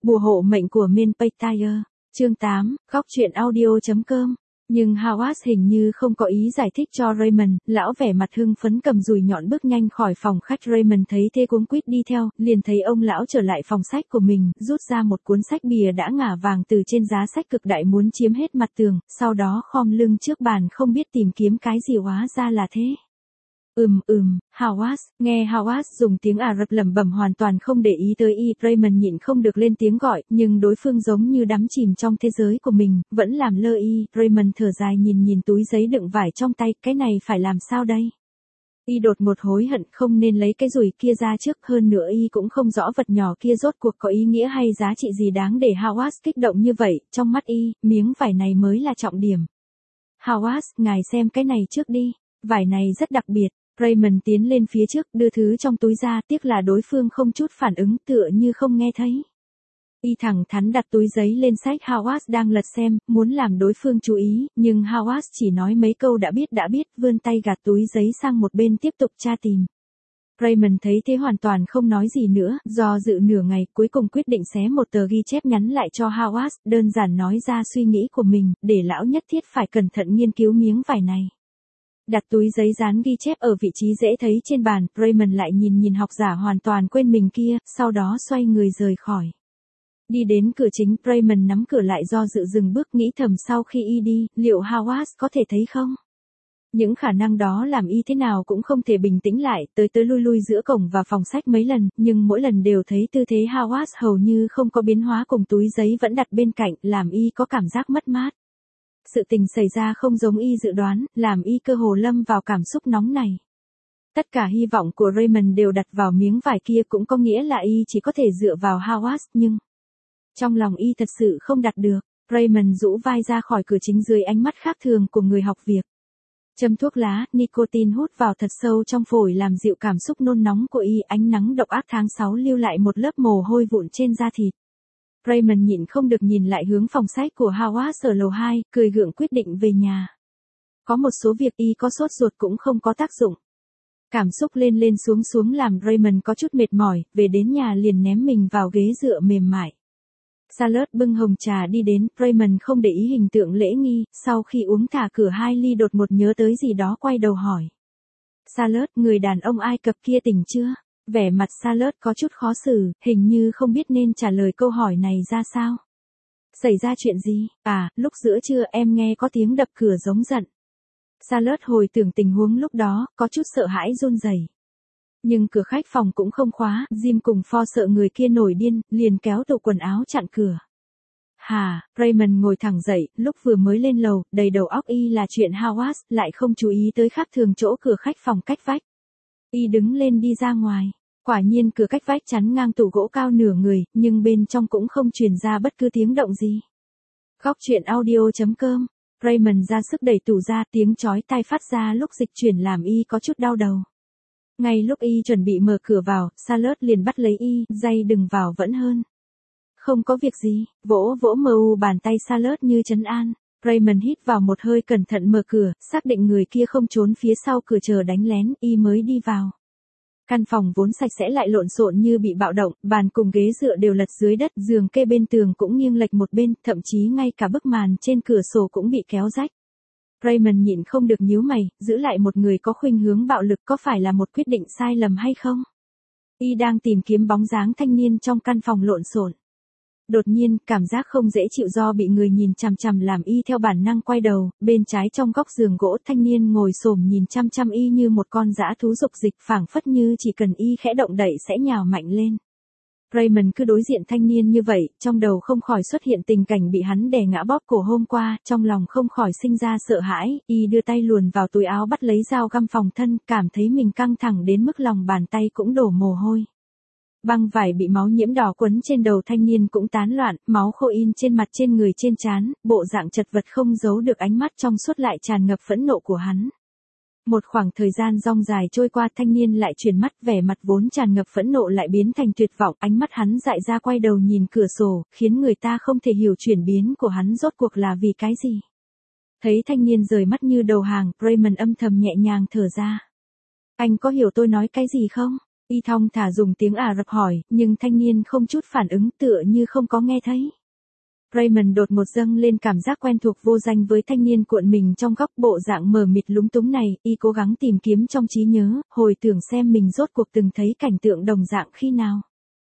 Bùa hộ mệnh của Menpaytire. Chương 8, góc truyện audio.com. Nhưng Howard hình như không có ý giải thích cho Raymond, lão vẻ mặt hưng phấn cầm dùi nhọn bước nhanh khỏi phòng khách. Raymond thấy thế cuống quýt đi theo, liền thấy ông lão trở lại phòng sách của mình, rút ra một cuốn sách bìa đã ngả vàng từ trên giá sách cực đại muốn chiếm hết mặt tường, sau đó khom lưng trước bàn không biết tìm kiếm cái gì, hóa ra là thế. Howard, nghe Howard dùng tiếng Ả Rập lẩm bẩm hoàn toàn không để ý tới y, Raymond nhịn không được lên tiếng gọi, nhưng đối phương giống như đắm chìm trong thế giới của mình, vẫn làm lơ y. Raymond thở dài nhìn túi giấy đựng vải trong tay, cái này phải làm sao đây? Y đột ngột hối hận không nên lấy cái dùi kia ra trước, hơn nữa y cũng không rõ vật nhỏ kia rốt cuộc có ý nghĩa hay giá trị gì đáng để Howard kích động như vậy, trong mắt y, miếng vải này mới là trọng điểm. Howard, ngài xem cái này trước đi, vải này rất đặc biệt. Raymond tiến lên phía trước, đưa thứ trong túi ra, tiếc là đối phương không chút phản ứng, tựa như không nghe thấy. Y thẳng thắn đặt túi giấy lên sách Howard đang lật xem, muốn làm đối phương chú ý, nhưng Howard chỉ nói mấy câu đã biết, vươn tay gạt túi giấy sang một bên tiếp tục tra tìm. Raymond thấy thế hoàn toàn không nói gì nữa, do dự nửa ngày, cuối cùng quyết định xé một tờ ghi chép nhắn lại cho Howard, đơn giản nói ra suy nghĩ của mình, để lão nhất thiết phải cẩn thận nghiên cứu miếng vải này. Đặt túi giấy dán ghi chép ở vị trí dễ thấy trên bàn, Raymond lại nhìn học giả hoàn toàn quên mình kia, sau đó xoay người rời khỏi. Đi đến cửa chính, Raymond nắm cửa lại do dự dừng bước, nghĩ thầm sau khi y đi, liệu Howard có thể thấy không? Những khả năng đó làm y thế nào cũng không thể bình tĩnh lại, tới lui giữa cổng và phòng sách mấy lần, nhưng mỗi lần đều thấy tư thế Howard hầu như không có biến hóa, cùng túi giấy vẫn đặt bên cạnh, làm y có cảm giác mất mát. Sự tình xảy ra không giống y dự đoán, làm y cơ hồ lâm vào cảm xúc nóng này. Tất cả hy vọng của Raymond đều đặt vào miếng vải kia, cũng có nghĩa là y chỉ có thể dựa vào Howard, nhưng trong lòng y thật sự không đặt được. Raymond rũ vai ra khỏi cửa chính dưới ánh mắt khác thường của người học việc. Châm thuốc lá, nicotine hút vào thật sâu trong phổi làm dịu cảm xúc nôn nóng của y. Ánh nắng độc ác tháng 6 lưu lại một lớp mồ hôi vụn trên da thịt. Raymond nhịn không được nhìn lại hướng phòng sách của Howard ở lầu 2, cười gượng quyết định về nhà. Có một số việc y có sốt ruột cũng không có tác dụng. Cảm xúc lên xuống làm Raymond có chút mệt mỏi, về đến nhà liền ném mình vào ghế dựa mềm mại. Charlotte bưng hồng trà đi đến, Raymond không để ý hình tượng lễ nghi, sau khi uống thả cửa 2 ly đột ngột nhớ tới gì đó quay đầu hỏi. Charlotte, người đàn ông Ai Cập kia tỉnh chưa? Vẻ mặt Charlotte có chút khó xử, hình như không biết nên trả lời câu hỏi này ra sao. Xảy ra chuyện gì? À, lúc giữa trưa em nghe có tiếng đập cửa giống giận. Charlotte hồi tưởng tình huống lúc đó, có chút sợ hãi run rẩy. Nhưng cửa khách phòng cũng không khóa, Jim cùng Ford sợ người kia nổi điên, liền kéo tủ quần áo chặn cửa. Hà, Raymond ngồi thẳng dậy, lúc vừa mới lên lầu, đầy đầu óc y là chuyện Howard, lại không chú ý tới khác thường chỗ cửa khách phòng cách vách. Y đứng lên đi ra ngoài. Quả nhiên cửa cách vách chắn ngang tủ gỗ cao nửa người, nhưng bên trong cũng không truyền ra bất cứ tiếng động gì. Góc truyện audio.com. Raymond ra sức đẩy tủ ra, tiếng chói tai phát ra lúc dịch chuyển làm y có chút đau đầu. Ngay lúc y chuẩn bị mở cửa vào, Charlotte liền bắt lấy y, dây đừng vào vẫn hơn. Không có việc gì, vỗ mờ bàn tay Charlotte như trấn an. Raymond hít vào một hơi cẩn thận mở cửa, xác định người kia không trốn phía sau cửa chờ đánh lén, y mới đi vào. Căn phòng vốn sạch sẽ lại lộn xộn như bị bạo động, bàn cùng ghế dựa đều lật dưới đất, giường kê bên tường cũng nghiêng lệch một bên, thậm chí ngay cả bức màn trên cửa sổ cũng bị kéo rách. Raymond nhịn không được nhíu mày, giữ lại một người có khuynh hướng bạo lực có phải là một quyết định sai lầm hay không? Y đang tìm kiếm bóng dáng thanh niên trong căn phòng lộn xộn. Đột nhiên, cảm giác không dễ chịu do bị người nhìn chằm chằm làm y theo bản năng quay đầu, bên trái trong góc giường gỗ thanh niên ngồi xổm nhìn chăm y như một con dã thú dục dịch, phảng phất như chỉ cần y khẽ động đậy sẽ nhào mạnh lên. Raymond cứ đối diện thanh niên như vậy, trong đầu không khỏi xuất hiện tình cảnh bị hắn đè ngã bóp cổ hôm qua, trong lòng không khỏi sinh ra sợ hãi, y đưa tay luồn vào túi áo bắt lấy dao găm phòng thân, cảm thấy mình căng thẳng đến mức lòng bàn tay cũng đổ mồ hôi. Băng vải bị máu nhiễm đỏ quấn trên đầu thanh niên cũng tán loạn, máu khô in trên mặt trên người trên trán, bộ dạng chật vật không giấu được ánh mắt trong suốt lại tràn ngập phẫn nộ của hắn. Một khoảng thời gian dong dài trôi qua thanh niên lại chuyển mắt, vẻ mặt vốn tràn ngập phẫn nộ lại biến thành tuyệt vọng, ánh mắt hắn dại ra quay đầu nhìn cửa sổ, khiến người ta không thể hiểu chuyển biến của hắn rốt cuộc là vì cái gì. Thấy thanh niên rời mắt như đầu hàng, Raymond âm thầm nhẹ nhàng thở ra. Anh có hiểu tôi nói cái gì không? Y thong thả dùng tiếng Ả Rập hỏi, nhưng thanh niên không chút phản ứng, tựa như không có nghe thấy. Raymond đột một dâng lên cảm giác quen thuộc vô danh với thanh niên cuộn mình trong góc, bộ dạng mờ mịt lúng túng này. Y cố gắng tìm kiếm trong trí nhớ, hồi tưởng xem mình rốt cuộc từng thấy cảnh tượng đồng dạng khi nào.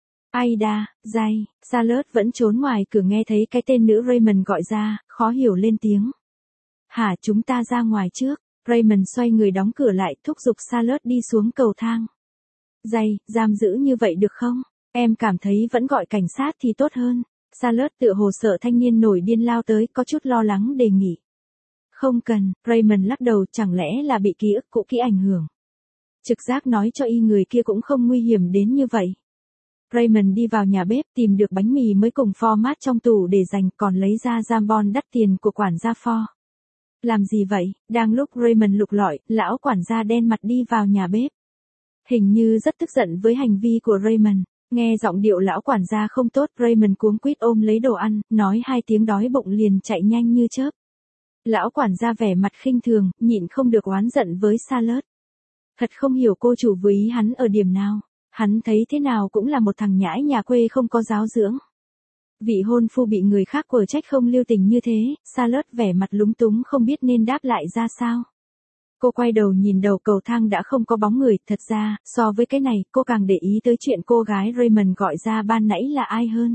Aida, Jay, Charlotte vẫn trốn ngoài cửa nghe thấy cái tên nữ Raymond gọi ra, khó hiểu lên tiếng. Hả, chúng ta ra ngoài trước. Raymond xoay người đóng cửa lại, thúc giục Charlotte đi xuống cầu thang. Jay, giam giữ như vậy được không? Em cảm thấy vẫn gọi cảnh sát thì tốt hơn. Charlotte tựa hồ sợ thanh niên nổi điên lao tới, có chút lo lắng đề nghị. Không cần, Raymond lắc đầu, chẳng lẽ là bị ký ức cũ kỹ ảnh hưởng. Trực giác nói cho y người kia cũng không nguy hiểm đến như vậy. Raymond đi vào nhà bếp, tìm được bánh mì mới cùng format trong tủ để dành, còn lấy ra jambon đắt tiền của quản gia pho. Làm gì vậy? Đang lúc Raymond lục lọi, lão quản gia đen mặt đi vào nhà bếp. Hình như rất tức giận với hành vi của Raymond. Nghe giọng điệu lão quản gia không tốt, Raymond cuống quýt ôm lấy đồ ăn, nói 2 tiếng đói bụng liền chạy nhanh như chớp. Lão quản gia vẻ mặt khinh thường, nhịn không được oán giận với Charlotte. Thật không hiểu cô chủ với ý hắn ở điểm nào. Hắn thấy thế nào cũng là một thằng nhãi nhà quê không có giáo dưỡng. Vị hôn phu bị người khác quở trách không lưu tình như thế, Charlotte vẻ mặt lúng túng không biết nên đáp lại ra sao. Cô quay đầu nhìn đầu cầu thang đã không có bóng người, thật ra, so với cái này, cô càng để ý tới chuyện cô gái Raymond gọi ra ban nãy là ai hơn.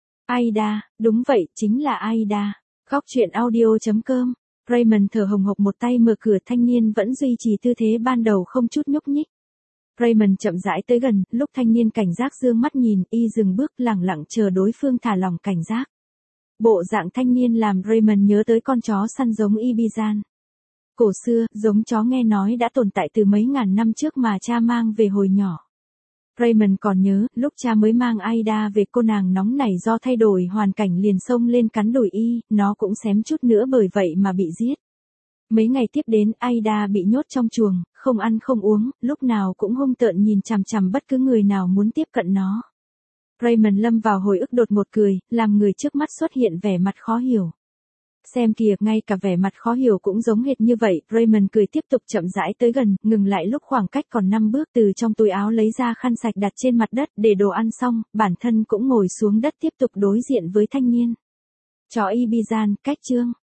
Aida, đúng vậy, chính là Aida. Góc truyện audio.com. Raymond thở hồng hộc một tay mở cửa, thanh niên vẫn duy trì tư thế ban đầu không chút nhúc nhích. Raymond chậm rãi tới gần, lúc thanh niên cảnh giác dương mắt nhìn, y dừng bước lẳng lặng chờ đối phương thả lỏng cảnh giác. Bộ dạng thanh niên làm Raymond nhớ tới con chó săn giống Ibizan. Cổ xưa, giống chó nghe nói đã tồn tại từ mấy ngàn năm trước mà cha mang về hồi nhỏ. Raymond còn nhớ, lúc cha mới mang Aida về, cô nàng nóng nảy do thay đổi hoàn cảnh liền xông lên cắn đùi y, nó cũng xém chút nữa bởi vậy mà bị giết. Mấy ngày tiếp đến, Aida bị nhốt trong chuồng, không ăn không uống, lúc nào cũng hung tợn nhìn chằm chằm bất cứ người nào muốn tiếp cận nó. Raymond lâm vào hồi ức đột ngột cười, làm người trước mắt xuất hiện vẻ mặt khó hiểu. Xem kìa, ngay cả vẻ mặt khó hiểu cũng giống hệt như vậy. Raymond cười tiếp tục chậm rãi tới gần, ngừng lại lúc khoảng cách còn 5 bước, từ trong túi áo lấy ra khăn sạch đặt trên mặt đất, để đồ ăn xong, bản thân cũng ngồi xuống đất tiếp tục đối diện với thanh niên. Chó Ibizan, cách chương.